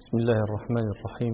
بسم الله الرحمن الرحيم.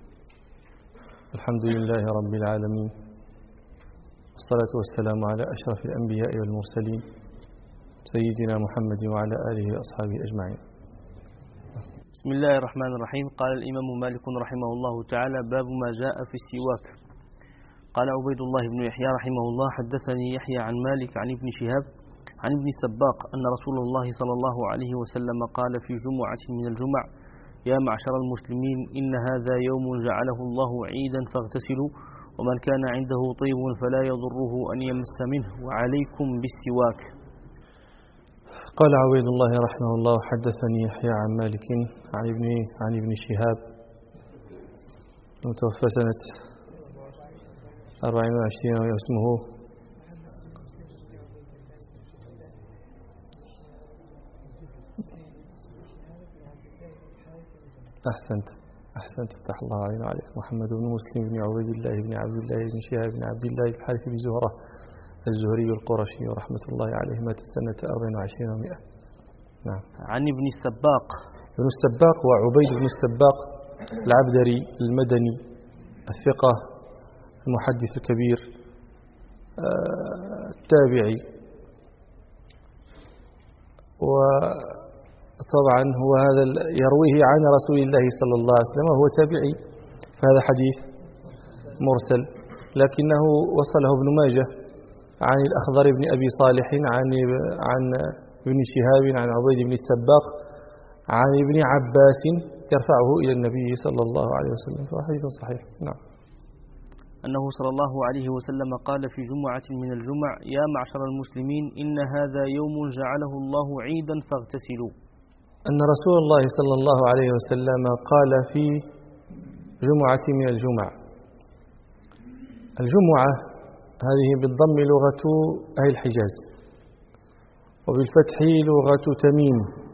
الحمد لله رب العالمين، والصلاة والسلام على أشرف الأنبياء والمرسلين سيدنا محمد وعلى آله وأصحابه أجمعين. بسم الله الرحمن الرحيم. قال الإمام مالك رحمه الله تعالى: باب ما جاء في السواك. قال عبيد الله بن يحيى رحمه الله: حدثني يحيى عن مالك عن ابن شهاب عن ابن السباق أن رسول الله صلى الله عليه وسلم قال في جمعة من الجمع: يا معشر المسلمين، إن هذا يوم جعله الله عيدا فاغتسلوا، ومن كان عنده طيب فلا يضره أن يمس منه، وعليكم بالسواك. قال عبيد الله رحمه الله: حدثني يحيى عن مالك عن ابن شهاب المتوفى سنة 24 واسمه أحسنت فتح الله عليك محمد بن مسلم بن عبيد الله بن عبد الله بن شهاب بن عبد الله بن الحارث بن زهرة الزهري القرشي رحمة الله عليه مات سنة 24 و100. نعم. عن ابن السباق. ابن السباق وعبيد بن السباق العبدري المدني الثقة المحدث الكبير التابعي، وطبعا هو هذا يرويه عن رسول الله صلى الله عليه وسلم وهو تابعي، فهذا حديث مرسل، لكنه وصله ابن ماجه عن الأخضر بن أبي صالح عن ابن شهاب عن عبيد بن السباق عن ابن عباس يرفعه إلى النبي صلى الله عليه وسلم، فهو حديث صحيح. نعم. أنه صلى الله عليه وسلم قال في جمعة من الجمع: يا معشر المسلمين، إن هذا يوم جعله الله عيدا فاغتسلوا. أن رسول الله صلى الله عليه وسلم قال في جمعة من الجمع. الجمعة هذه بالضم لغة أهل الحجاز، وبالفتح لغة تميم،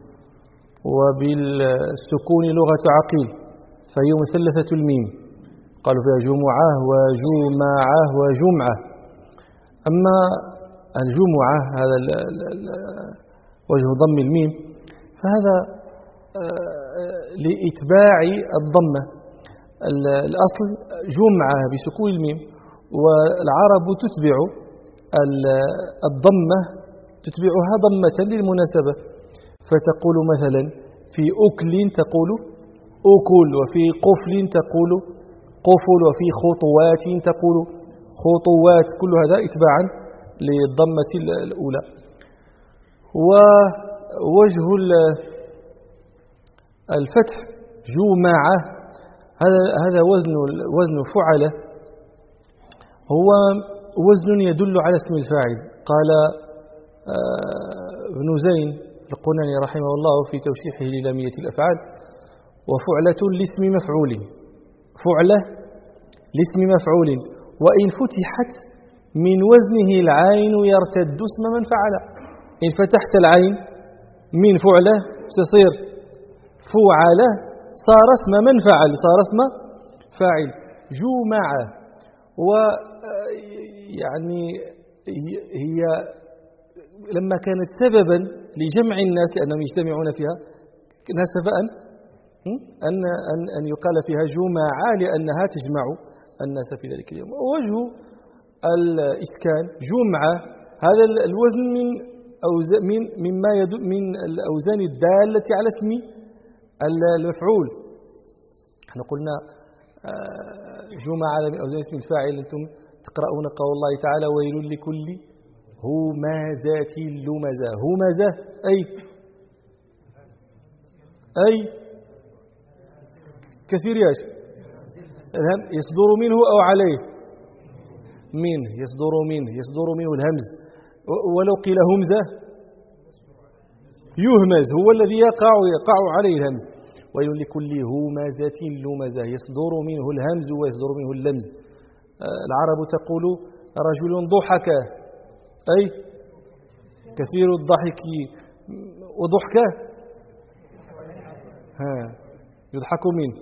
وبالسكون لغة عقيل، فهي مثلثة الميم، قالوا فيها جمعة وجمعة وجمعة. أما الجمعة هذا وجه ضم الميم، فهذا لإتباع الضمة. الأصل جمعة بسكون الميم، والعرب تتبع الضمة تتبعها ضمة للمناسبة، فتقول مثلا في أكل تقول أكل، وفي قفل تقول قفل، وفي خطوات تقول خطوات، كل هذا إتباعا للضمة الأولى. ووجه الفتح جمعة هذا وزن فعل، هو وزن يدل على اسم الفاعل. قال ابن زين القناني رحمه الله في توشيحه للامية الأفعال: وفعلة لاسم مفعول، فعلة لاسم مفعول، وإن فتحت من وزنه العين يرتد اسم من فعل. إن فتحت العين من فعلة تصير فعلة، صار اسم من فعل، صار اسم فاعل. جمعة، ويعني هي لما كانت سببا لجمع الناس لأنهم يجتمعون فيها، ناسب أن يقال فيها جمعة لأنها تجمع الناس في ذلك اليوم. ووجه الإسكان جمعة، هذا الوزن من الأوزان الدالة على اسم المفعول. احنا قلنا جمعة من أوزان اسم الفاعل. أنتم تقرؤون قول الله تعالى: ويل لكل همزة لمزة. همزة أي كثير يصدر منه أو عليه، منه يصدر منه الهمز، ولو قيل همزة يهمز، هو الذي يقع عليه الهمز. ويل لكل همزة لمزة، يصدر منه الهمز ويصدر منه اللمز. العرب تقول رجل ضحك، أي كثير الضحك، وضحكه يضحك منه.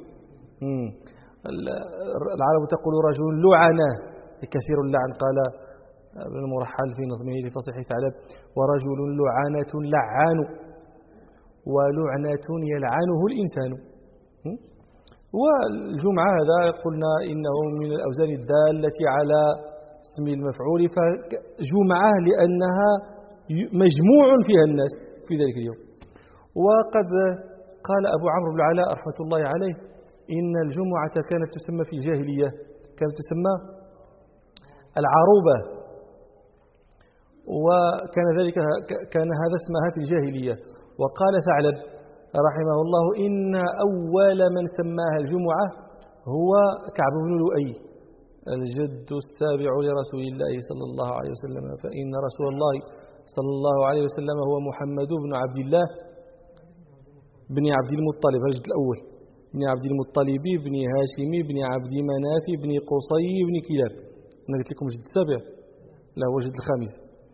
العرب تقول رجل لعنة، كثير اللعن. قال ابن المرحل في نظمه لفصيح ثعلب: ورجل لعنة لعان، ولعنة يلعنه الإنسان. والجمعة هذا قلنا إنه من الأوزان الدالة على اسم المفعول، فجمعة لأنها مجموع فيها الناس في ذلك اليوم. وقد قال أبو عمرو بن العلاء رحمة الله عليه إن الجمعة كانت تسمى في الجاهلية، كانت تسمى العروبة، وكان ذلك كان هذا اسمها في الجاهلية. وقال ثعلب رحمه الله إن أول من سماها الجمعة هو كعب بن لؤي الجد السابع لرسول الله صلى الله عليه وسلم، فإن رسول الله صلى الله عليه وسلم هو محمد بن عبد الله بن عبد المطلب، الجد الأول، بن عبد المطلب بن هاشم بن عبد مناف بن قصي بن كلاب. أنا قلت لكم الجد السابع، لا هو الجد الخامس.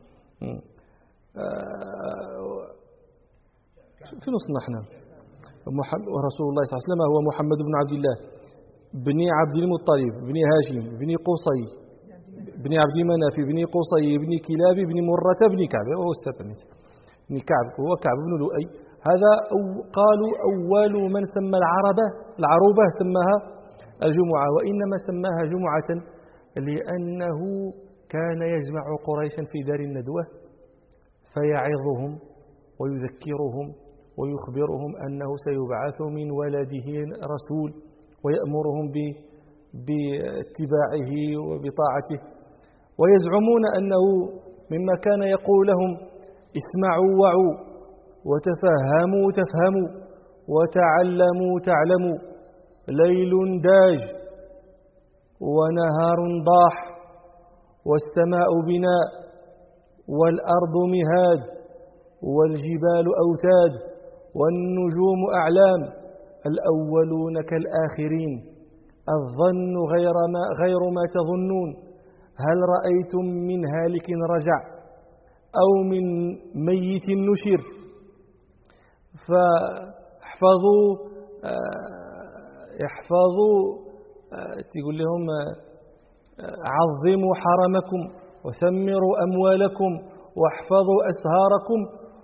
في نصنا احنا. ورسول الله صلى الله عليه وسلم هو محمد بن عبد الله بن عبد المطلب بن هاشم بن قصي بن عبد مناف بن قصي بن كلاب بن مرة بن كعب، وهو السبعين بن كعب، هو كعب بن لؤي. هذا قالوا أول من سمى العروبة سماها الجمعة، وإنما سماها جمعة لأنه كان يجمع قريشا في دار الندوة فيعظهم ويذكرهم ويخبرهم أنه سيبعث من ولده رسول، ويأمرهم باتباعه وبطاعته، ويزعمون أنه مما كان يقول لهم اسمعوا وعوا وتفهموا تفهموا وتعلموا تعلموا، ليل داج ونهار ضاح والسماء بناء والأرض مهاد والجبال أوتاد والنجوم أعلام، الأولون كالآخرين، الظن غير ما تظنون، هل رأيتم من هالك رجع أو من ميت نشر، فاحفظوا تقول لهم عظموا حرمكم وثمروا أموالكم واحفظوا أسهاركم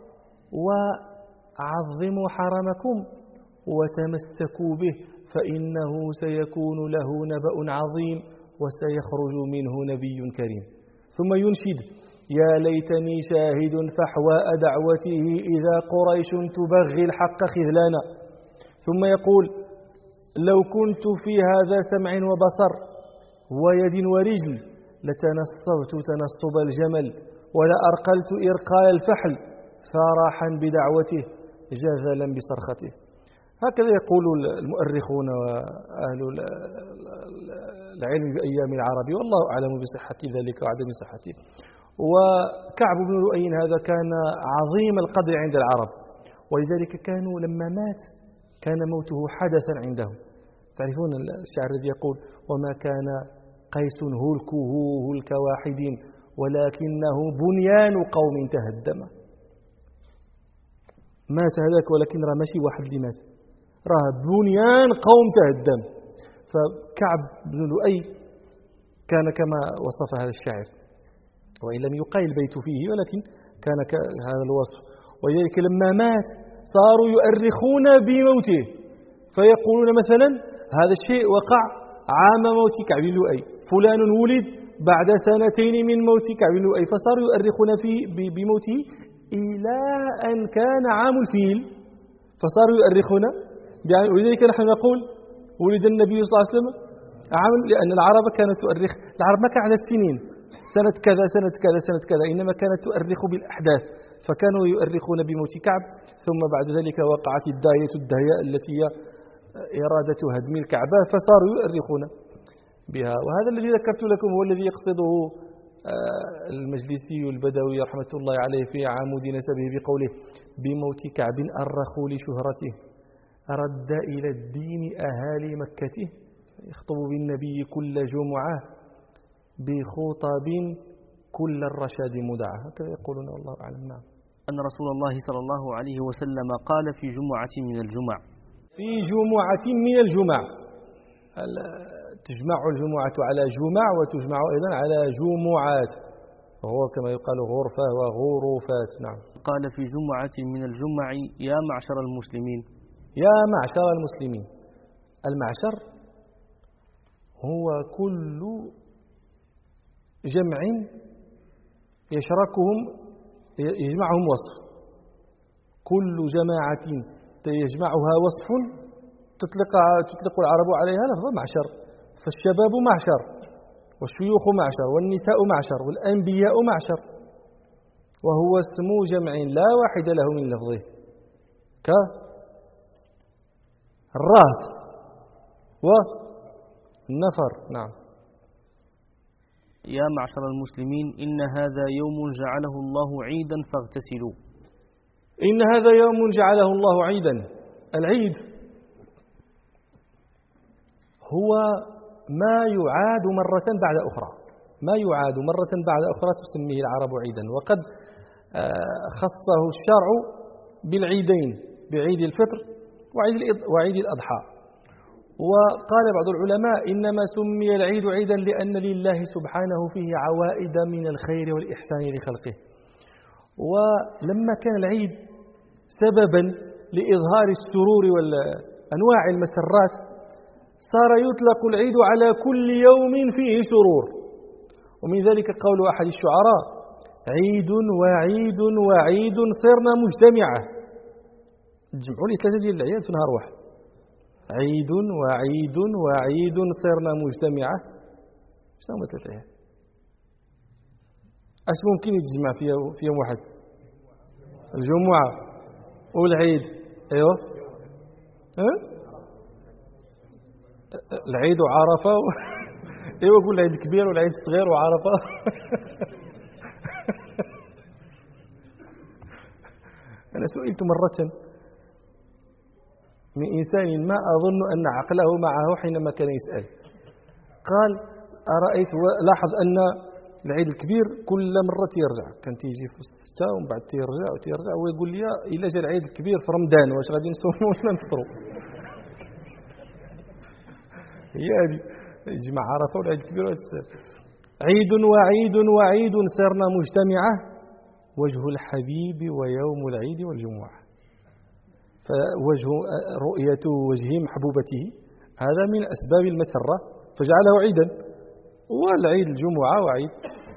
وعظموا حرمكم وتمسكوا به فإنه سيكون له نبأ عظيم وسيخرج منه نبي كريم. ثم ينشد يا ليتني شاهد فحواء دعوته إذا قريش تبغي الحق خذلانا. ثم يقول لو كنت في هذا سمع وبصر ويد ورجل لتنصبت تنصب الجمل ولا أرقلت إرقال الفحل فرحا بدعوته جذلا بصرخته. هكذا يقول المؤرخون وأهل العلم بأيام العرب، والله أعلم بصحة ذلك وعدم صحته. وكعب بن لؤي هذا كان عظيم القدر عند العرب، ولذلك كانوا لما مات كان موته حدثا عندهم. تعرفون الشعر الذي يقول وما كان قيس هلكه هلك واحد ولكنه بنيان قوم تهدم. مات هذاك ولكن راه ماشي واحد اللي مات، راه بنيان قوم تهدم. فكعب بن لؤي كان كما وصف هذا الشاعر، وإن لم يقال البيت فيه ولكن كان هذا الوصف. ولذلك لما مات صاروا يؤرخون بموته فيقولون مثلا هذا الشيء وقع عام موت كعب بن لؤي، فلان ولد بعد سنتين من موت كعب بن لؤي، فصاروا يؤرخون فيه بموته إلى أن كان عام الفيل، فصاروا يؤرخون. ولذلك نحن نقول ولد النبي صلى الله عليه وسلم عام، لأن العرب كانت تؤرخ، العرب ما كان على السنين سنة كذا سنة كذا سنة كذا، إنما كانت تؤرخ بالأحداث، فكانوا يؤرخون بموت كعب. ثم بعد ذلك وقعت الداية الدهياء التي هي إرادة هدم الكعبة، فصاروا يؤرخون بها. وهذا الذي ذكرت لكم هو الذي يقصده المجلسي البدوي رحمة الله عليه في عمود نسبه بقوله بموت كعب أرخوا لشهرته رد إلى الدين أهالي مكته، يخطب بالنبي كل جمعة بخطب كل الرشاد مدعى، هكذا يقولون والله أعلم. نعم. أن رسول الله صلى الله عليه وسلم قال في جمعة من الجمع، في جمعة من الجمع، تجمع الجمعة على جمع وتجمع أيضا على جمعات، وهو كما يقال غرفة وغروفات. نعم. قال في جمعة من الجمع يا معشر المسلمين، يا معشر المسلمين، المعشر هو كل جمع يجمعهم وصف، كل جماعة يجمعها وصف تطلق العرب عليها لفظ معشر. فالشباب معشر، والشيوخ معشر، والنساء معشر، والأنبياء معشر، وهو اسم جمع لا واحد له من لفظه كالرهط والنفر. نعم. يا معشر المسلمين إن هذا يوم جعله الله عيدا فاغتسلوا. إن هذا يوم جعله الله عيدا. العيد هو ما يعاد مرة بعد أخرى، ما يعاد مرة بعد أخرى تسميه العرب عيدا. وقد خصه الشرع بالعيدين، بعيد الفطر وعيد الأضحى. وقال بعض العلماء إنما سمي العيد عيدا لأن لله سبحانه فيه عوائد من الخير والإحسان لخلقه. ولما كان العيد سببا لإظهار السرور وأنواع المسرات صار يطلق العيد على كل يوم فيه سرور. ومن ذلك قول أحد الشعراء: عيد وعيد وعيد صرنا مجتمعة. تجمعوا لي ثلاثة ديال الأعياد في نهار واحد: عيد وعيد وعيد صرنا مجتمعة. شنو هما ثلاثة أعياد؟ اش ممكن يتجمع في يوم واحد؟ الجمعة والعيد. ايوه العيد وعرفة ايوه قول العيد الكبير والعيد الصغير وعرفة. أنا سئلت مرة من إنسان ما أظن أن عقله معه حينما كان يسأل، قال: أرأيت لاحظ أن العيد الكبير كل مرة يرجع، كان تيجي في الستة ومن بعد تيرجع ويقول لي إلا جا العيد الكبير في رمضان واش غادي نصوموا ولا نفطروا؟ هي هذه يجمع عرفة والعيد الكبير. عيد وعيد وعيد صرنا مجتمعة، وجه الحبيب ويوم العيد والجمعة. فوجه رؤيته وجه محبوبته هذا من أسباب المسرة فجعله عيدا، والعيد الجمعة وعيد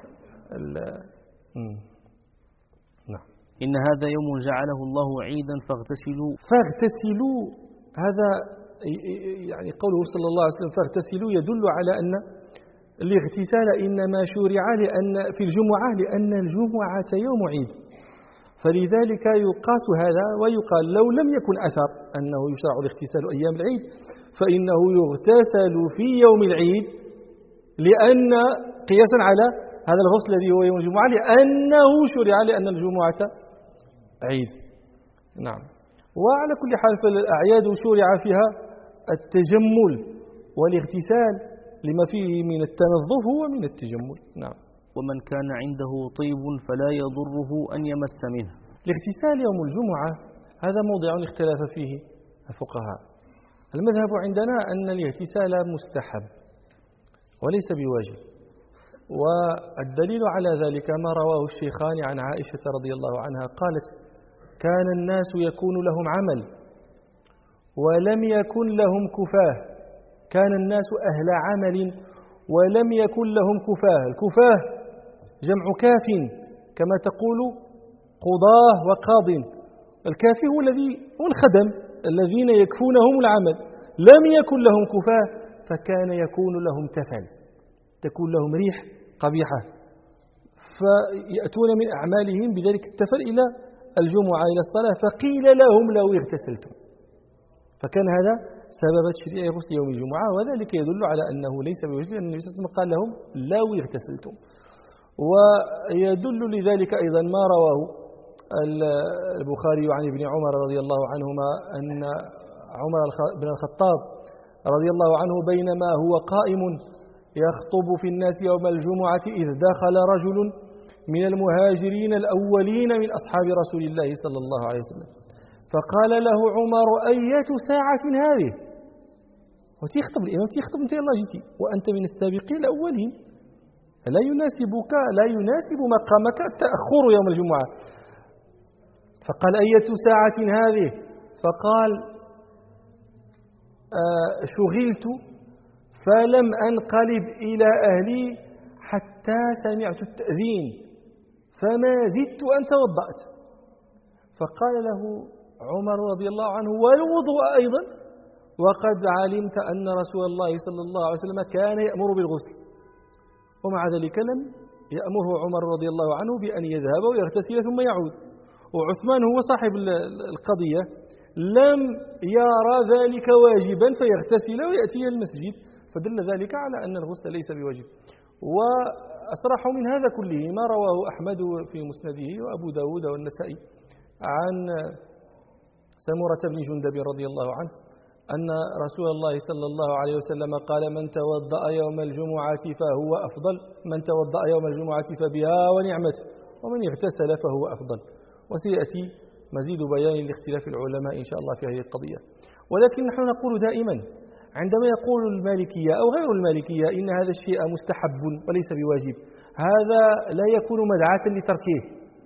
نعم. إن هذا يوم جعله الله عيدا فاغتسلوا. هذا يعني قوله صلى الله عليه وسلم فاغتسلوا يدل على أن الاغتسال إنما شرع في الجمعة لأن الجمعة يوم عيد، فلذلك يقاس هذا ويقال لو لم يكن أثر أنه يشرع الاغتسال أيام العيد فإنه يغتسل في يوم العيد، لأن قياسا على هذا الغسل الذي هو يوم الجمعة لأنه شرع لأن الجمعة عيد. نعم. وعلى كل حال فالأعياد شرع فيها التجمل والاغتسال لما فيه من التنظف ومن التجمل. نعم. ومن كان عنده طيب فلا يضره أن يمس منه. الاغتسال يوم الجمعة هذا موضع اختلاف فيه الفقهاء. المذهب عندنا أن الاغتسال مستحب وليس بواجب، والدليل على ذلك ما رواه الشيخان عن عائشة رضي الله عنها قالت: كان الناس يكون لهم عمل ولم يكن لهم كفاه. كان الناس أهل عمل ولم يكن لهم كفاه. الكفاه جمع كاف كما تقول قضاه وقاض. الكافي هو الخدم الذين يكفونهم العمل، لم يكن لهم كفاه فكان يكون لهم تفل، تكون لهم ريح قبيحة، فيأتون من أعمالهم بذلك التفل إلى الجمعة إلى الصلاة، فقيل لهم لو اغتسلتم. فكان هذا سبب تشريع غسل يوم الجمعة، وذلك يدل على أنه ليس بوجه، لأن النبي صلى الله عليه وسلم قال لهم لو اغتسلتم. ويدل لذلك أيضا ما رواه البخاري عن ابن عمر رضي الله عنهما أن عمر بن الخطاب رضي الله عنه بينما هو قائم يخطب في الناس يوم الجمعة إذ دخل رجل من المهاجرين الأولين من أصحاب رسول الله صلى الله عليه وسلم، فقال له عمر: أية ساعة هذه؟ وتيخطب الإمام تيخطب أنت يلا جيتي وأنت من السابقين الأولين، لا يناسب مقامك التأخر يوم الجمعة. فقال: أية ساعة هذه؟ فقال: شغلت فلم أنقلب إلى أهلي حتى سمعت التأذين فما زدت أن توضأت. فقال له عمر رضي الله عنه: والوضوء أيضا؟ وقد علمت أن رسول الله صلى الله عليه وسلم كان يأمر بالغسل. ومع ذلك لم يأمره عمر رضي الله عنه بأن يذهب ويغتسل ثم يعود. وعثمان هو صاحب القضية لم يرى ذلك واجبا فيغتسل ويأتي المسجد، فدل ذلك على أن الغسل ليس بواجب. وأصرح من هذا كله ما رواه أحمد في مسنده وأبو داود والنسائي عن سمرة بن جندب رضي الله عنه أن رسول الله صلى الله عليه وسلم قال: من توضأ يوم الجمعة فهو أفضل، من توضأ يوم الجمعة فبها ونعمت، ومن اغتسل فهو أفضل. وسيأتي مزيد بيان لاختلاف العلماء إن شاء الله في هذه القضية. ولكن نحن نقول دائما عندما يقول المالكية أو غير المالكية إن هذا الشيء مستحب وليس بواجب، هذا لا يكون مدعاة لتركه،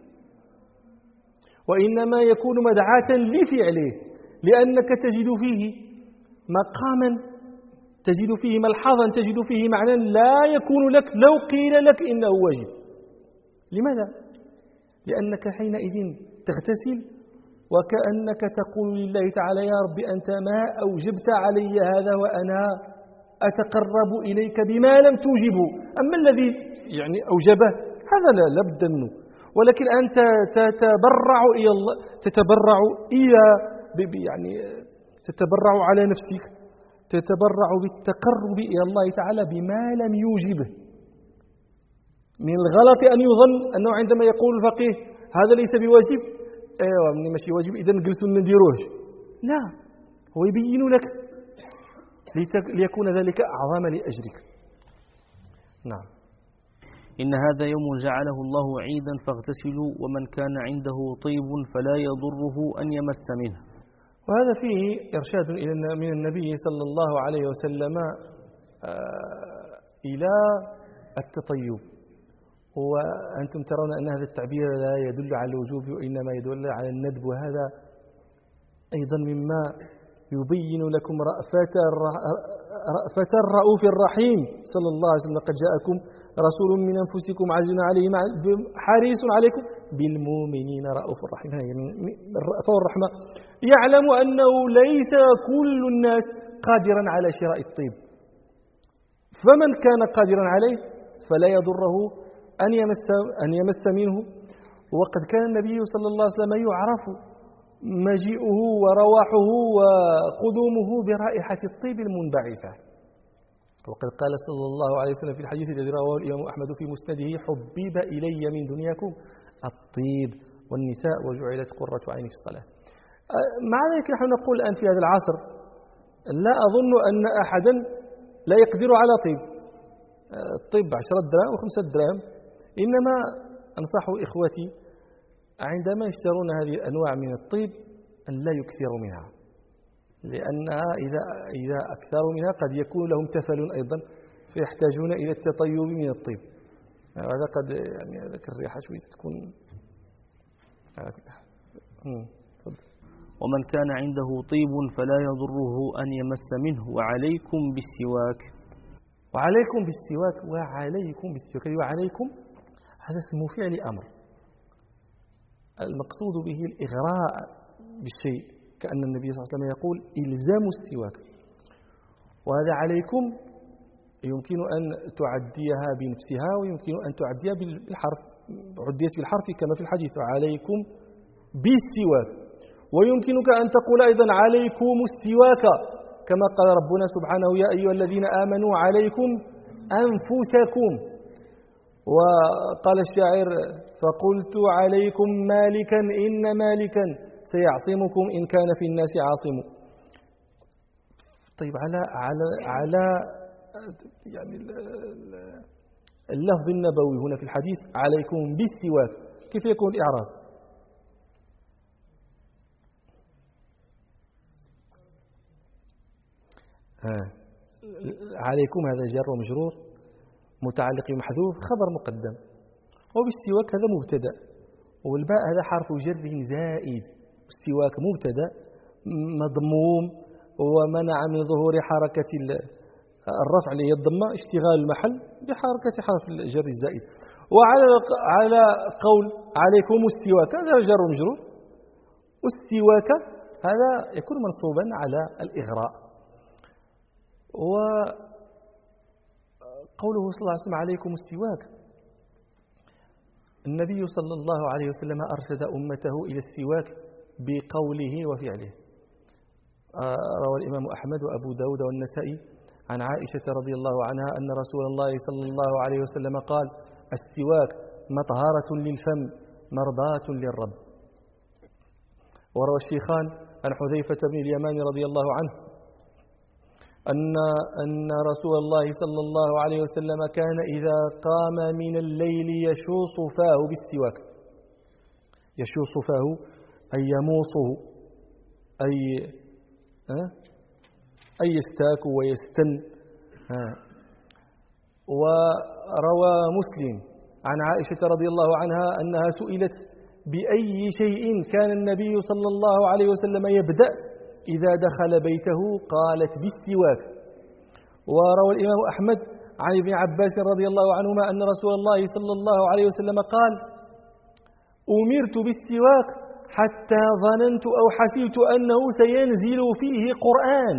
وإنما يكون مدعاة لفعله، لأنك تجد فيه مقاما، تجد فيه ملحظا، تجد فيه معنى لا يكون لك لو قيل لك إنه واجب. لماذا؟ لأنك حينئذ تغتسل وكأنك تقول لله تعالى: يا رب أنت ما أوجبت علي هذا وأنا أتقرب إليك بما لم توجبه. أما الذي يعني أوجبه هذا لا بد منه، ولكن أنت تتبرع إلى الله، تتبرع إلى يعني تتبرع على نفسك، تتبرع بالتقرب إلى الله تعالى بما لم يوجبه. من الغلط أن يظن أنه عندما يقول الفقيه هذا ليس بواجب، ايوه مني ماشي واجب اذا نجلسوا نديروه. لا، هو يبين لك ليكون ذلك اعظم لاجرك. نعم. إن هذا يوم جعله الله عيدا فاغتسلوا ومن كان عنده طيب فلا يضره أن يمس منه. وهذا فيه إرشاد من النبي صلى الله عليه وسلم إلى التطيب. وأنتم ترون أن هذا التعبير لا يدل على الوجوب وإنما يدل على الندب، وهذا أيضا مما يبين لكم رأفة الرؤوف الرحيم صلى الله عليه وسلم: قد جاءكم رسول من أنفسكم عزيز عليه حريص عليكم بالمؤمنين رؤوف رحيم. الرأفة والرحمة. يعلم أنه ليس كل الناس قادرا على شراء الطيب، فمن كان قادرا عليه فلا يضره أن يمس منه. وقد كان النبي صلى الله عليه وسلم يعرف مجيئه ورواحه وقدومه برائحة الطيب المنبعثة. وقد قال صلى الله عليه وسلم في الحديث الذي رواه الإمام أحمد في مسنده: حبب إلي من دنياكم الطيب والنساء وجعلت قرة عيني في الصلاة. مع ذلك نحن نقول الآن في هذا العصر لا أظن أن أحدا لا يقدر على طيب. الطيب 10 دراهم و5 دراهم. إنما أنصح إخوتي عندما يشترون هذه الأنواع من الطيب أن لا يكثروا منها، لأنها إذا أكثروا منها قد يكون لهم تفل أيضا فيحتاجون إلى التطيب من الطيب. هذا قد يعني ذاك الريحة شوية تكون. ومن كان عنده طيب فلا يضره أن يمس منه وعليكم بالسواك. وعليكم بالسواك وعليكم هذا اسم فعل أمر، المقصود به الإغراء بالشيء، كأن النبي صلى الله عليه وسلم يقول: إلزام السواك. وهذا عليكم يمكن أن تعديها بنفسها ويمكن أن تعديها بالحرف، عديت بالحرف كما في الحديث: عليكم بالسواك. ويمكنك أن تقول أيضا: عليكم السواك، كما قال ربنا سبحانه: يا أيها الذين آمنوا عليكم أنفسكم. وقال الشاعر: فقلت عليكم مالكا إن مالكا سيعصمكم إن كان في الناس عاصم. طيب على يعني اللفظ النبوي هنا في الحديث عليكم بالسواك، كيف يكون الإعراب؟ عليكم هذا جار ومجرور متعلق محذوف خبر مقدم، وبالسواك هذا مبتدا، والباء هذا حرف جر زائد. السواك مبتدا مضموم ومنع من ظهور حركة الرفع اللي هي الضمة اشتغال المحل بحركة حرف الجر الزائد. وعلى قول عليكم السواك هذا جر مجرور، السواك هذا يكون منصوبا على الإغراء. وقوله صلى الله عليه وسلم عليكم السواك، النبي صلى الله عليه وسلم أرشد أمته إلى السواك بقوله وفعله. روى الإمام أحمد وأبو داود والنسائي عن عائشة رضي الله عنها أن رسول الله صلى الله عليه وسلم قال السواك مطهرة للفم مرضاة للرب. وروى الشيخان عن حذيفة بن اليمان رضي الله عنه أن رسول الله صلى الله عليه وسلم كان إذا قام من الليل يشوص فاه بالسواك. يشوص فاه أي يموصه، أي يستاك ويستن. وروى مسلم عن عائشة رضي الله عنها أنها سئلت بأي شيء كان النبي صلى الله عليه وسلم يبدأ إذا دخل بيته، قالت بالسواك. وروى الإمام أحمد عن ابن عباس رضي الله عنهما أن رسول الله صلى الله عليه وسلم قال أمرت بالسواك حتى ظننت أو حسبت أنه سينزل فيه قرآن.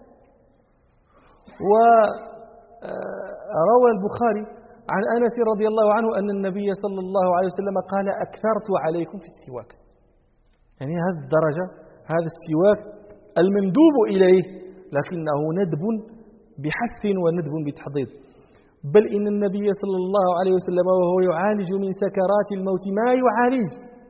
وروى البخاري عن أنس رضي الله عنه أن النبي صلى الله عليه وسلم قال أكثرت عليكم في السواك. يعني هذه الدرجة، هذا السواك المندوب إليه، لكنه ندب بحث وندب بتحضيض. بل إن النبي صلى الله عليه وسلم وهو يعالج من سكرات الموت ما يعالج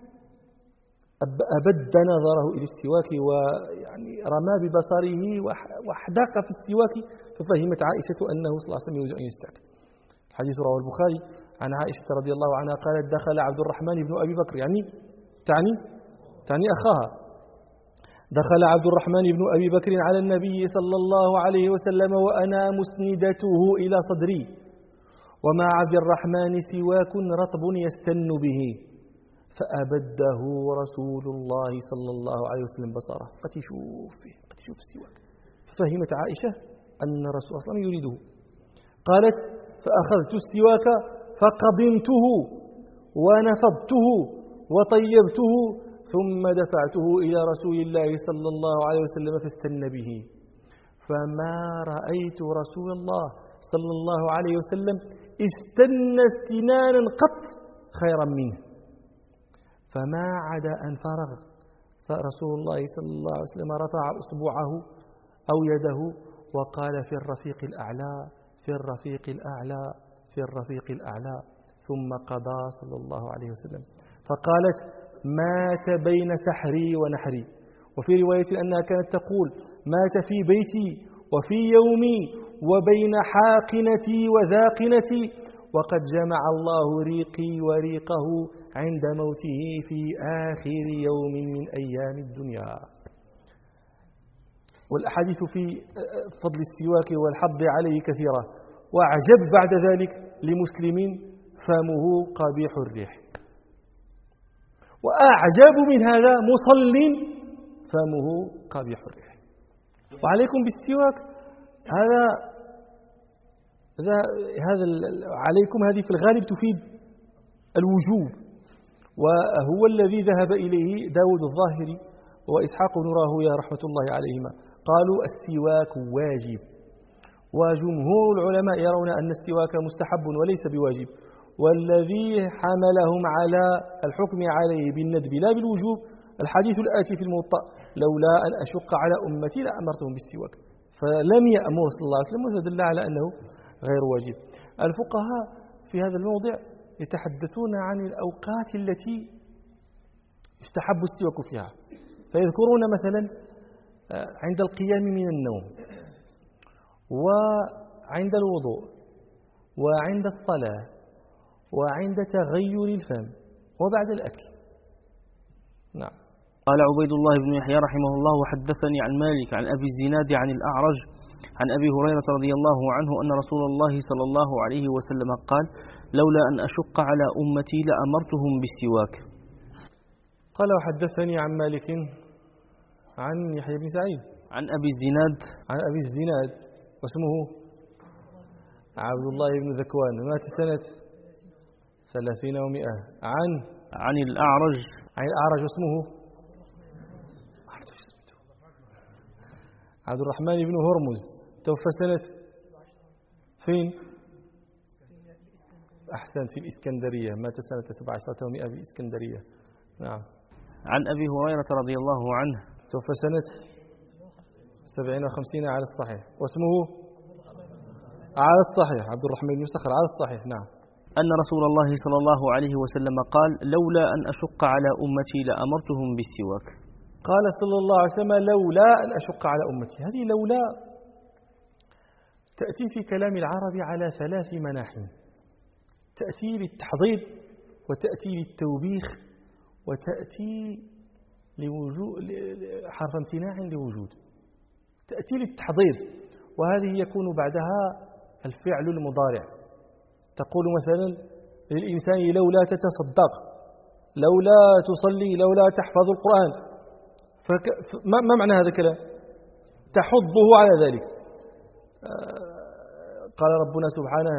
أبد نظره إلى السواك، ويعني رمى ببصره واحدق في السواك، ففهمت عائشة أنه صلى الله عليه وسلم يريد أن يستعك. الحديث رواه البخاري عن عائشة رضي الله عنها قالت دخل عبد الرحمن بن أبي بكر، يعني تعني أخاها، دخل عبد الرحمن بن أبي بكر على النبي صلى الله عليه وسلم وأنا مسندته إلى صدري، ومع عبد الرحمن سواك رطب يستن به، فأبده رسول الله صلى الله عليه وسلم بصره. قد يشوف السواك، ففهمت عائشة أن رسول الله صلى الله عليه وسلم يريده. قالت فأخذت السواك فقضمته ونفضته وطيبته ثم دفعته إلى رسول الله صلى الله عليه وسلم فاستن به، فما رأيت رسول الله صلى الله عليه وسلم استن استنانا قط خيرا منه. فما عدا أن فرغ رسول الله صلى الله عليه وسلم رفع أصبعه أو يده وقال في الرفيق الأعلى في الرفيق الأعلى في الرفيق الأعلى، ثم قضى صلى الله عليه وسلم. فقالت مات بين سحري ونحري. وفي رواية أنها كانت تقول مات في بيتي وفي يومي وبين حاقنتي وذاقنتي، وقد جمع الله ريقي وريقه عند موته في آخر يوم من أيام الدنيا. والأحاديث في فضل السواك والحض عليه كثيرة. وأعجب بعد ذلك لمسلم فمه قبيح الريح، وأعجب من هذا مصل فمه قبيح الريح. وعليكم بالسواك هذا عليكم هذه في الغالب تفيد الوجوب، وهو الذي ذهب إليه داود الظاهري وإسحاق بن راهويه رحمة الله عليهما، قالوا السواك واجب. وجمهور العلماء يرون أن السواك مستحب وليس بواجب، والذي حملهم على الحكم عليه بالندب لا بالوجوب الحديث الآتي في الموطأ لولا أن أشق على أمتي لأمرتهم بالسواك، فلم يأمر صلى الله عليه وسلم، وتدل على أنه غير واجب. الفقهاء في هذا الموضع يتحدثون عن الأوقات التي يستحب السواك فيها، فيذكرون مثلا عند القيام من النوم، وعند الوضوء، وعند الصلاة، وعند تغير الفم، وبعد الأكل. نعم. قال عبيد الله بن يحيى رحمه الله وحدثني عن مالك عن أبي الزناد عن الأعرج عن أبي هريرة رضي الله عنه أن رسول الله صلى الله عليه وسلم قال لولا أن أشق على أمتي لأمرتهم بالسواك. قال وحدثني عن مالك عن يحيى بن سعيد عن أبي الزناد. عن أبي الزناد واسمه عبد الله بن ذكوان، مات سنة 30 و100. عن الأعرج. عن الأعرج واسمه عبد الرحمن بن هرمز، توفى سنة فين؟ أحسنت، في الإسكندرية، مات سنة 17 و100 في الإسكندرية. نعم. عن أبي هريرة رضي الله عنه، توفى سنة 57 على الصحيح، واسمه على الصحيح عبد الرحمن بن صخر على الصحيح. نعم. أن رسول الله صلى الله عليه وسلم قال: لولا أن أشق على أمتي لأمرتهم بالسواك. قال صلى الله عليه وسلم: لولا أن أشق على أمتي. هذه لولا تأتي في كلام العرب على 3 مناحي: تأتي للتحضير، وتأتي للتوبيخ، وتأتي حرف امتناع لوجود. تأتي للتحضير، وهذه يكون بعدها الفعل المضارع. تقول مثلا للإنسان: لولا تتصدق، لولا تصلي، لولا تحفظ القرآن. ما معنى هذا الكلام؟ تحضه على ذلك. قال ربنا سبحانه: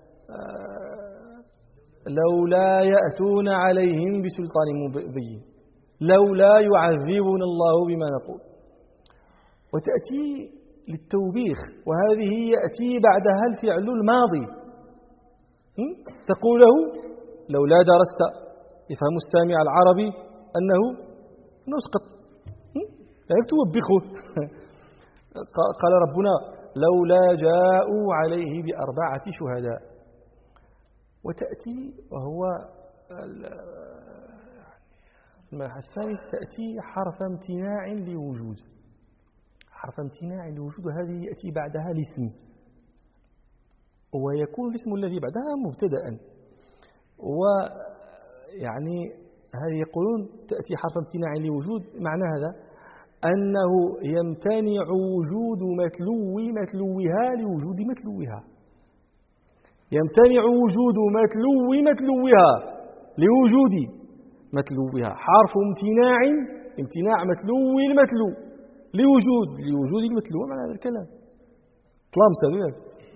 لولا يأتون عليهم بسلطان مبين، لولا يعذبنا الله بما نقول. وتأتي للتوبيخ، وهذه يأتي بعدها الفعل الماضي. تقول له: لولا درست. يفهم السامع العربي أنه اسقط، يعني توبخه. قال ربنا: لولا جاءوا عليه ب4 شهداء. وتأتي، وهو المبحث الثاني، تأتي حرف امتناع لوجود. حرف امتناع لوجود، وهذه يأتي بعدها الاسم، ويكون الاسم الذي بعدها مبتدأ. ويعني هذه يقولون تأتي حرف امتناع لوجود، معنى هذا أنه يمتنع وجود متلوها لوجود متلوها. يمتنع وجود متلوها لوجود متلوها. حرف امتناع متلو المتلو لوجود المتلو. معنى هذا الكلام طلام سبيل.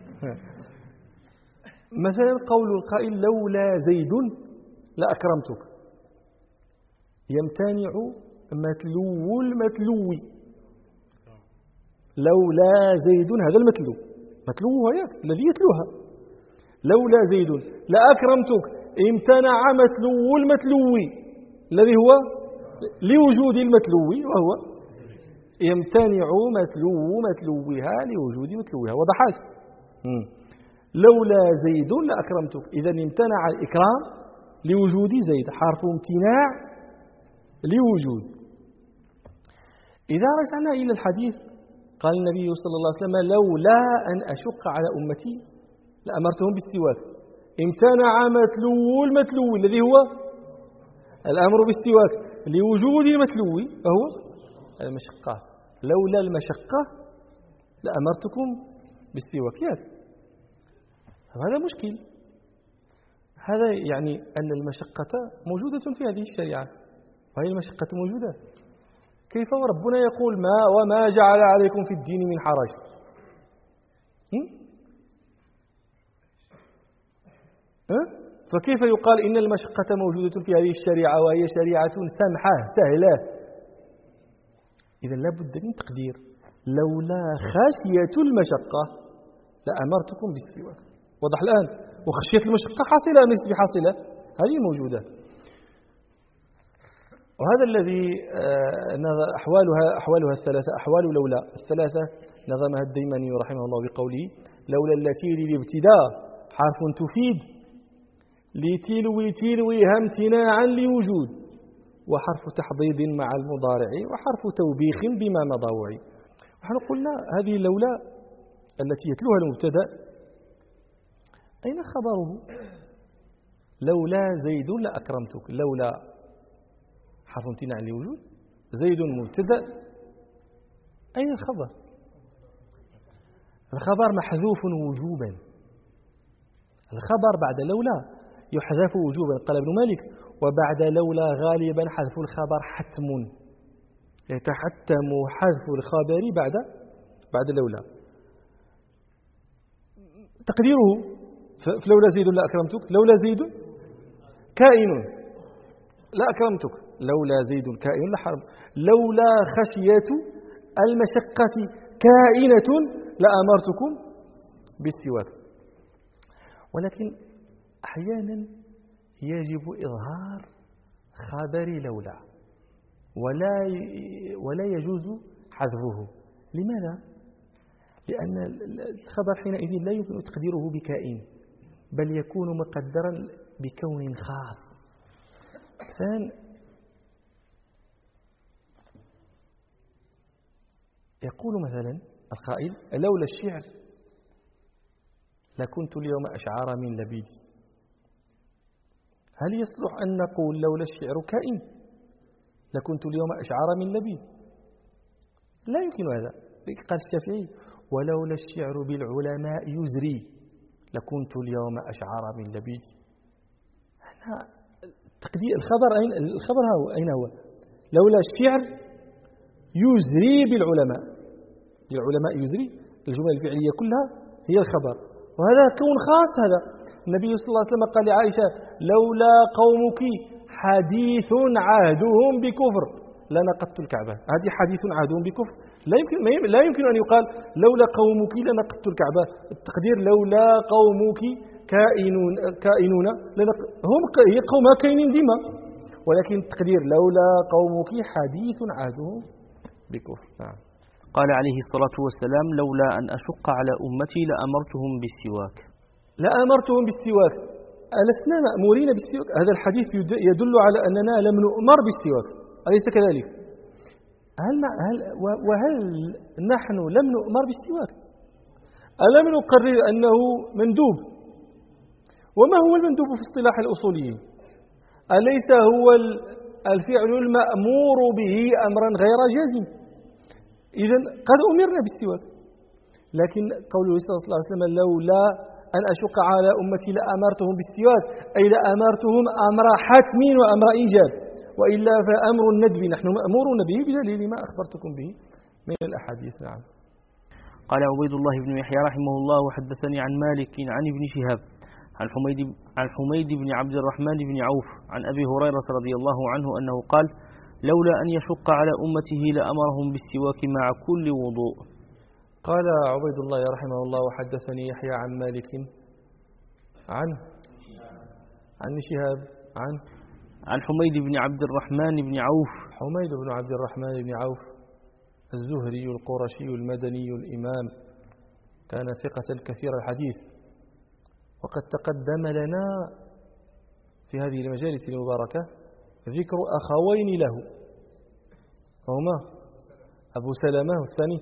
مثلا قول القائل: لولا زيد لأكرمتك. يمتنع متلو المتلو. لولا زيد، هذا المتلو، متلوها الذي يتلوها. لولا زيد لأكرمتك، امتنع متلو المتلو الذي هو لوجود المتلو، وهو يمتنع متلوها لوجود متلوها. وضحت؟ لولا زيد لأكرمتك، إذا امتنع الإكرام لوجود زيد، حرف امتناع لوجود. إذا رجعنا إلى الحديث، قال النبي صلى الله عليه وسلم: لولا أن أشق على أمتي لأمرتهم بالسواك. امتنع متلو المتلو الذي هو الأمر بالسواك لوجود المتلو، وهو المشقة. لولا المشقة لأمرتكم بالسواك. هذا مشكل. هذا يعني أن المشقة موجودة في هذه الشريعة، وهي المشقة موجودة. كيف وربنا يقول: وما جعل عليكم في الدين من حرج؟ فكيف يقال إن المشقة موجودة في هذه الشريعة وهي شريعة سمحة سهلة؟ إذا لابد من تقدير: لولا خشية المشقة لأمرتكم بالسواك. واضح الآن؟ وخشية المشقة حاصلة ليست بحاصلة، هذه موجودة. وهذا الذي أحوالها الثلاثة، أحوال لولا الثلاثة نظمها الديماني رحمه الله بقوله: لولا التي للابتداء حرف تفيد لتلويها امتناعا لوجود، وحرف تحضيض مع المضارع، وحرف توبيخ بما مضى وعي. ونحن قلنا هذه لولا التي يتلوها المبتدأ أين خبره؟ لولا زيد لأكرمتك. لولا حرف امتناع لوجود، زيد مبتدأ، أين الخبر؟ الخبر محذوف وجوبا. الخبر بعد لولا يحذف وجوبا. قال ابن مالك: وبعد لولا غالبا حذف الخبر حتم. يتحتم حذف الخبر بعد لولا. تقديره فلولا زيد لا أكرمتك، لولا زيد كائن لا أكرمتك، لولا زيد كائن لا حرم، لولا خشية المشقة كائنة لأمرتكم بالسواك. ولكن أحيانا يجب إظهار خبر لولا ولا يجوز حذفه. لماذا؟ لأن الخبر حينئذ لا يمكن تقديره بكائن، بل يكون مقدرا بكون خاص. يقول مثلا القائل: لولا الشعر لكنت اليوم أشعر من لبيدي. هل يصلح أن نقول لولا الشعر كائن لكنت اليوم أشعر من لبيد؟ لا يمكن هذا. قال الشافعي: ولولا الشعر بالعلماء يزري لكنت اليوم أشعر من لبيدي. تقدير الخبر أين هو؟ لولا الشعر يزري بالعلماء يزري، الجمل الفعلية كلها هي الخبر، وهذا كون خاص. هذا النبي صلى الله عليه وسلم قال لعائشة: لولا قومك حديث عهدهم بكفر لنقضت الكعبة. هذه حديث عهدهم بكفر، لا يمكن أن يقال لولا قومك لنقضت الكعبة. التقدير لولا قومك كائنون هم هي قومها كائنين ديما، ولكن التقدير لولا قومك حديث عهدهم بكفر. نعم. قال عليه الصلاة والسلام: لولا أن أشق على أمتي لأمرتهم بالسواك. لأمرتهم بالسواك، ألسنا مأمورين بالسواك؟ هذا الحديث يدل على أننا لم نؤمر بالسواك، أليس كذلك؟ وهل نحن لم نؤمر بالسواك؟ ألم نقرر أنه مندوب؟ وما هو المندوب في اصطلاح الأصوليين؟ أليس هو الفعل المأمور به أمرا غير جازم؟ إذن قد أمرنا بالسواك، لكن قوله صلى الله عليه وسلم: لولا أن أشق على أمتي لأمرتهم بالسواك، أي لأمرتهم أمر حتم وأمر إيجاب، وإلا فأمر الندب نحن مأمورون به بدليل ما أخبرتكم به من الأحاديث. نعم. قال عبيد الله بن يحيى رحمه الله: وحدثني عن مالك عن ابن شهاب عن حميد بن عبد الرحمن بن عوف عن أبي هريرة رضي الله عنه أنه قال: لولا أن يشق على أمته لأمرهم بالسواك مع كل وضوء. قال عبيد الله رحمه الله: وحدثني يحيى عن مالك عن شهاب عن حميد بن عبد الرحمن بن عوف. حميد بن عبد الرحمن بن عوف الزهري القرشي المدني الإمام، كان ثقة كثير الحديث، وقد تقدم لنا في هذه المجالس المباركة ذكر أخوين له، هما أبو سلمة والثاني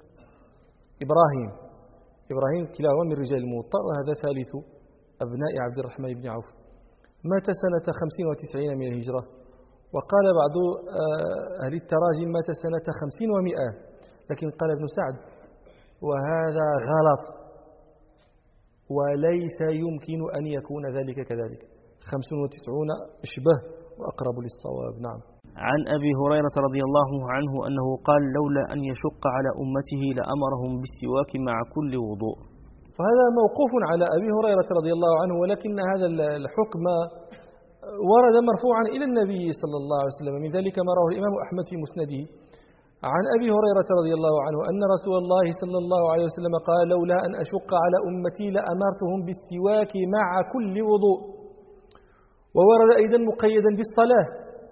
إبراهيم كلاهما من رجال الموطأ، وهذا ثالث أبناء عبد الرحمن بن عوف. مات سنة 50 و90 من الهجرة، وقال بعض أهل التراجم مات سنة 50 و100، لكن قال ابن سعد: وهذا غلط، وليس يمكن أن يكون ذلك كذلك، 95 أشبه وأقرب للصواب. نعم. عن أبي هريرة رضي الله عنه أنه قال: لولا أن يشق على أمته لأمرهم بالسواك مع كل وضوء. فهذا موقوف على أبي هريرة رضي الله عنه، ولكن هذا الحكم ورد مرفوعا إلى النبي صلى الله عليه وسلم، من ذلك ما رواه الإمام أحمد في مسنده عن أبي هريرة رضي الله عنه أن رسول الله صلى الله عليه وسلم قال: لولا أن أشق على أمتي لأمرتهم بالسواك مع كل وضوء. وورد أيضا مقيدا بالصلاة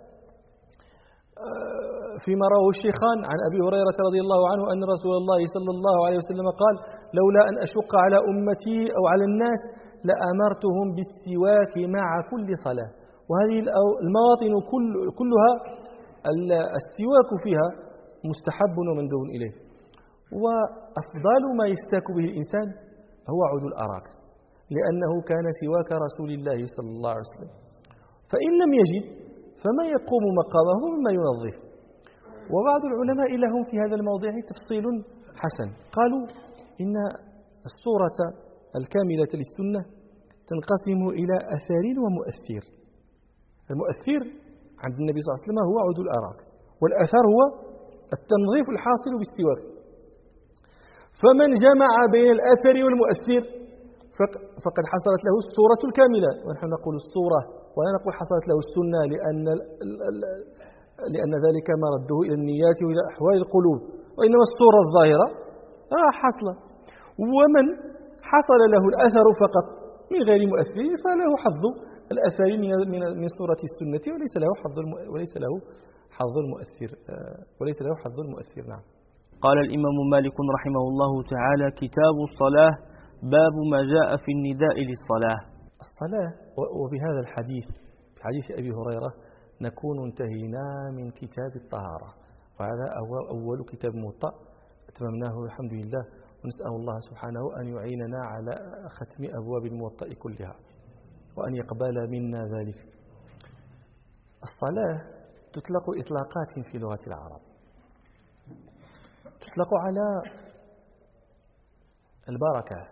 فيما رواه الشيخان عن أبي هريرة رضي الله عنه أن رسول الله صلى الله عليه وسلم قال: لولا أن أشق على أمتي أو على الناس لأمرتهم بالسواك مع كل صلاة. وهذه المواطن كلها السواك فيها مستحب ومندوب إليه. وأفضل ما يستاك به الإنسان هو عود الأراك، لأنه كان سواك رسول الله صلى الله عليه وسلم، فإن لم يجد فما يقوم مقامه مما ينظف. وبعض العلماء لهم في هذا الموضوع تفصيل حسن، قالوا إن الصورة الكاملة للسنة تنقسم إلى أثر ومؤثر. المؤثر عند النبي صلى الله عليه وسلم هو عود الأراك، والأثر هو التنظيف الحاصل بالسواك. فمن جمع بين الأثر والمؤثر فقد حصلت له الصورة الكاملة. ونحن نقول الصورة ولا نقول حصلت له السنة، لأن ذلك مرده إلى النيات وإلى أحوال القلوب، وإنما الصورة الظاهرة حصلة. ومن حصل له الأثر فقط من غير مؤثر فله حظ الأثر من صورة السنة، وليس له حظ المؤثر. نعم. قال الإمام مالك رحمه الله تعالى: كتاب الصلاة، باب ما جاء في النداء للصلاة. الصلاة. وبهذا الحديث، في حديث أبي هريرة، نكون انتهينا من كتاب الطهارة، وهذا أول كتاب موطأ أتممناه الحمد لله، ونسأل الله سبحانه أن يعيننا على ختم أبواب الموطأ كلها، وأن يقبل منا ذلك. الصلاة تطلق إطلاقات في لغة العرب، تطلق على البركة.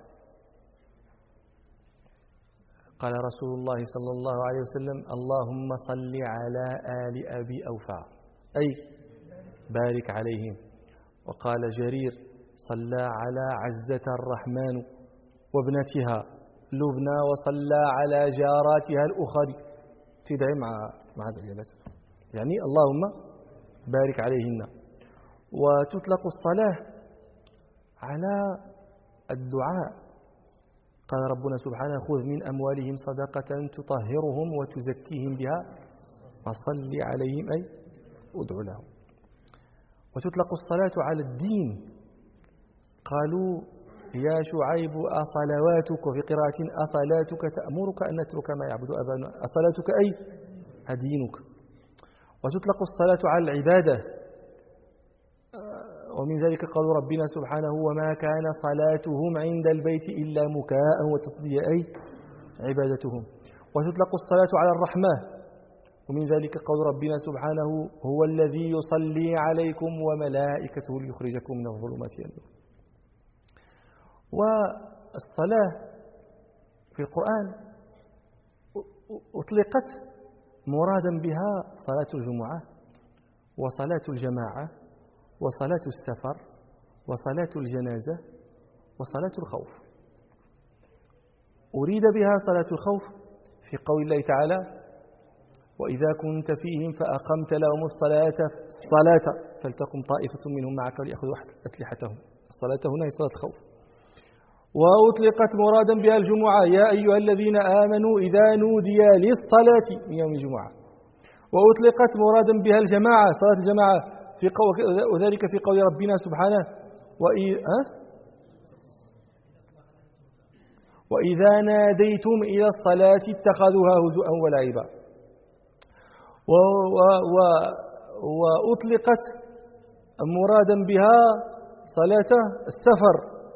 قال رسول الله صلى الله عليه وسلم: اللهم صل على آل أبي أوفى، أي بارك عليهم. وقال جرير: صلى على عزة الرحمن وابنتها لبنى، وصلى على جاراتها الأخر. تدعي مع العبادة، يعني اللهم بارك عليهن. وتطلق الصلاة على الدعاء. قال ربنا سبحانه: خذ من أموالهم صدقة تطهرهم وتزكيهم بها وصل عليهم، أي ادعو لهم. وتطلق الصلاة على الدين. قالوا: يا شعيب أصلواتك، وفي قراءة أصلاتك تأمرك أن نترك ما يعبد أبانا. أصلاتك أي دينك. وتطلق الصلاة على العبادة، ومن ذلك قال ربنا سبحانه: وما كان صلاتهم عند البيت إلا مكاء وتصدية، أي عبادتهم. وتطلق الصلاة على الرحمة، ومن ذلك قول ربنا سبحانه: هو الذي يصلي عليكم وملائكته ليخرجكم من الظلمات إلى النور. والصلاة في القرآن أطلقت مرادا بها صلاة الجمعة، وصلاة الجماعة، وصلاة السفر، وصلاة الجنازة، وصلاة الخوف. أريد بها صلاة الخوف في قول الله تعالى: وإذا كنت فيهم فأقمت لهم الصلاة فلتقم طائفة منهم معك وليأخذوا أسلحتهم. الصلاة هنا هي صلاة الخوف. وأطلقت مرادا بها الجمعة: يا أيها الذين آمنوا إذا نودي للصلاة من يوم الجمعة. وأطلقت مرادا بها الجماعة، صلاة الجماعة، وذلك في قول ربنا سبحانه: وإذا ناديتم إلى الصلاة اتخذوها هزؤا ولعبا. وأطلقت مرادا بها صلاة السفر،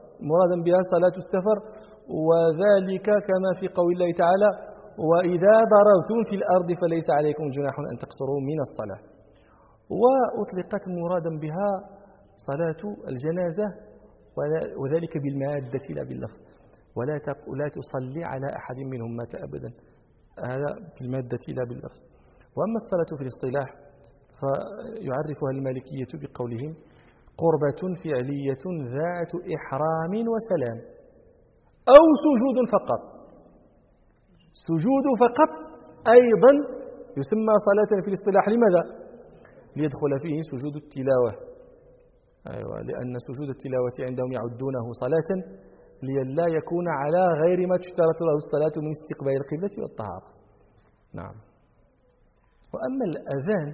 وذلك كما في قول الله تعالى: وإذا ضربتم في الأرض فليس عليكم جناح أن تقصروا من الصلاة. وأطلقت مرادا بها صلاة الجنازة، وذلك بالمادة لا باللفظ، ولا تصلي على أحد منهم مات أبدا، هذا بالمادة لا باللفظ. وأما الصلاة في الاصطلاح فيعرفها المالكية بقولهم: قربة فعلية ذات إحرام وسلام، أو سجود فقط. سجود فقط أيضا يسمى صلاة في الاصطلاح. لماذا؟ ليدخل فيه سجود التلاوة. أيوة، لأن سجود التلاوة عندهم يعدونه صلاة، لئلا يكون على غير ما تشترط له الصلاة من استقبال القبلة والطهارة. نعم. وأما الأذان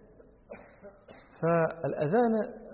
فالأذان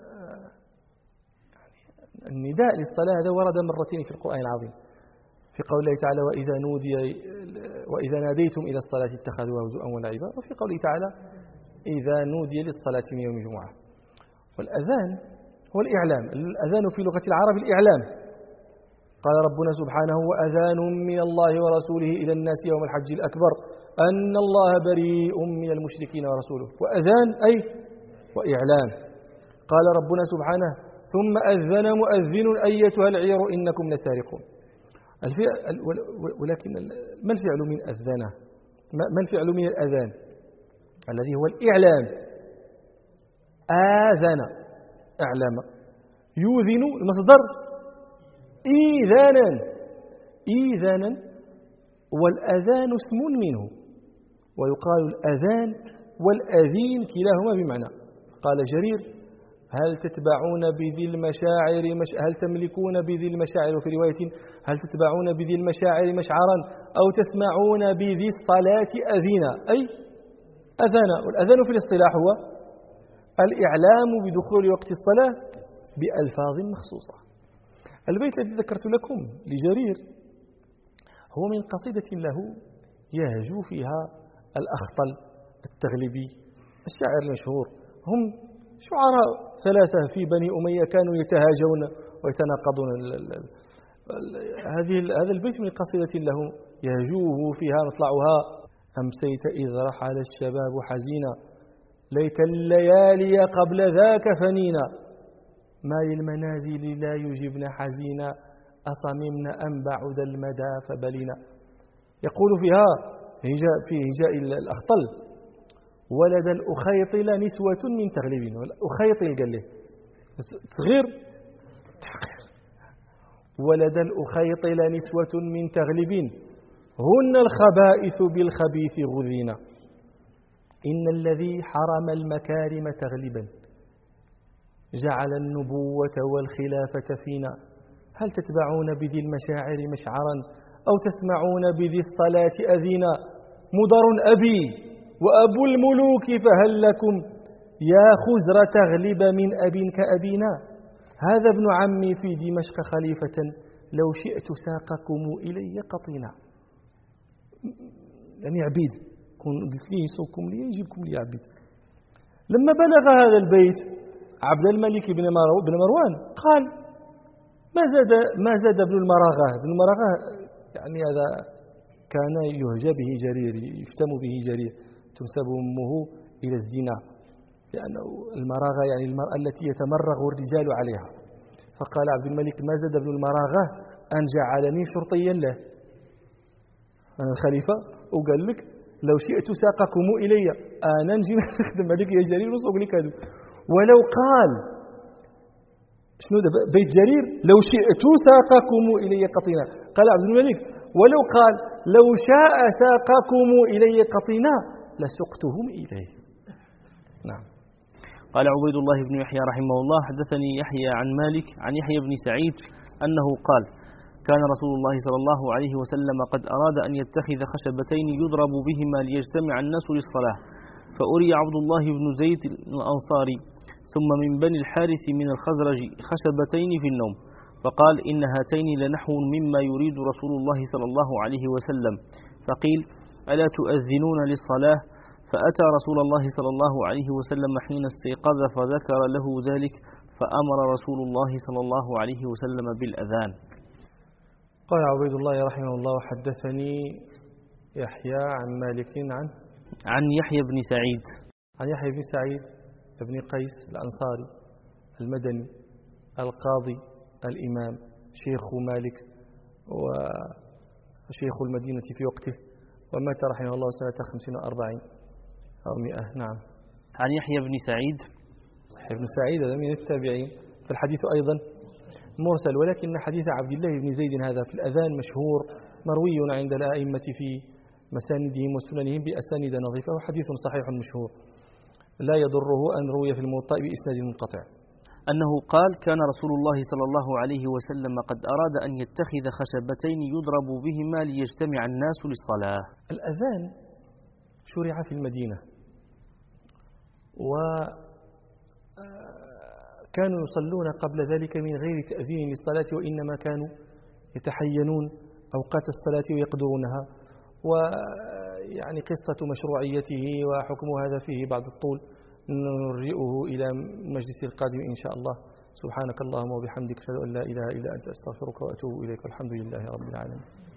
النداء للصلاة هذا ورد مرتين في القرآن العظيم، في قول الله تعالى: وإذا ناديتم إلى الصلاة اتخذوها هزوا ولعبا، وفي قوله تعالى: إذا نودي للصلاة من يوم الجمعة. والأذان هو الإعلام. الأذان في لغة العرب الإعلام. قال ربنا سبحانه: وأذان من الله ورسوله إلى الناس يوم الحج الأكبر أن الله بريء من المشركين ورسوله. وأذان أي وإعلام. قال ربنا سبحانه: ثم أذن مؤذن أيتها العير إنكم لسارقون. ولكن ما الفعل من أذنه؟ ما الفعل من الأذان الذي هو الإعلام؟ آذن أعلم. يؤذن المصدر إيذانا، والأذان اسم منه، ويقال الأذان والأذين كلاهما بمعنى. قال جرير: هل تتبعون بذي المشاعر هل تملكون بذي المشاعر، وفي رواية هل تتبعون بذي المشاعر مشعرا أو تسمعون بذي الصلاة أذينا، أي أذانا. والأذان في الاصطلاح هو الإعلام بدخول وقت الصلاة بألفاظ مخصوصة. البيت الذي ذكرت لكم لجرير هو من قصيدة له يهجو فيها الأخطل التغلبي الشاعر المشهور. هم شعراء ثلاثة في بني أمية كانوا يتهاجون ويتناقضون. هذا البيت من قصيدة له يهجوه فيها مطلعها: أمسيت إذ رحل الشباب حزينا، ليت الليالي قبل ذاك فنينا، ما للمنازل لا يجبن حزينا، أصممن أم بعد المدى فبلينا. يقول فيها في هجاء الأخطل: ولد الأخيطل نسوة من تغلبين. أخيطل قال له صغير تحقير. ولد الأخيطل نسوة من تغلبين، هن الخبائث بالخبيث غذينا، إن الذي حرم المكارم تغلبا، جعل النبوة والخلافة فينا، هل تتبعون بذي المشاعر مشعرا أو تسمعون بذي الصلاة أذينا، مضر أبي وأبو الملوك فهل لكم يا خزر تغلب من أب كأبينا، هذا ابن عمي في دمشق خليفة، لو شئت ساقكم إلي قطينا. يعني عبيد، قلت لي يسوقكم لي يجيبكم لي عبيد. لما بلغ هذا البيت عبد الملك بن مروان قال: ما زاد ابن المراغة يعني هذا كان يهجى به جرير، يفتم به جرير، تنسب أمه إلى الزنا، لأنه المراغة يعني المرأة التي يتمرغ الرجال عليها. فقال عبد الملك: ما زاد ابن المراغة أن جعلني شرطيا له، أنا الخليفة، وقال لك لو شئت ساقكم إلي، أنا نجي نخدم عليك يا جرير ونسوق لك هذا. ولو قال شنو بيت جرير: لو شئت ساقكم إلي قطينا، قال عبد الملك: ولو قال لو شاء ساقكم إلي قطينا لسقتهم إليه. نعم. قال عبيد الله بن يحيى رحمه الله: حدثني يحيى عن مالك عن يحيى بن سعيد أنه قال: كان رسول الله صلى الله عليه وسلم قد أراد أن يتخذ خشبتين يضرب بهما ليجتمع الناس للصلاة، فأري عبد الله بن زيد الأنصاري ثم من بني الحارث من الخزرج خشبتين في النوم، فقال: إن هاتين لنحو مما يريد رسول الله صلى الله عليه وسلم. فقيل: ألا تؤذنون للصلاة؟ فأتى رسول الله صلى الله عليه وسلم حين استيقظ فذكر له ذلك، فأمر رسول الله صلى الله عليه وسلم بالأذان. قال عبيد الله رحمه الله: حدثني يحيى عن مالك عن يحيى بن سعيد، عن يحيى بن سعيد بن قيس الأنصاري المدني القاضي الإمام شيخ مالك وشيخ المدينة في وقته، ومات رحمه الله سنة 45 أو 100. نعم. عن يحيى بن سعيد. يحيى بن سعيد هذا من التابعين، فالحديث أيضا مرسل، ولكن حديث عبد الله بن زيد هذا في الأذان مشهور مروي عند الأئمة في مساندهم وسننهم بأسانيد نظيفة، وحديث صحيح مشهور لا يضره أن روي في الموطأ بإسناد منقطع. أنه قال: كان رسول الله صلى الله عليه وسلم قد أراد أن يتخذ خشبتين يضرب بهما ليجتمع الناس للصلاة. الأذان شرع في المدينة، وكانوا يصلون قبل ذلك من غير تأذين للصلاة، وإنما كانوا يتحينون أوقات الصلاة ويقدرونها، ويعني قصة مشروعيته وحكم هذا فيه بعض الطول، نرجئه إلى المجلس القادم إن شاء الله. سبحانك اللهم وبحمدك، أشهد أن لا إله إلا أنت، أستغفرك وأتوب إليك، والحمد لله رب العالمين.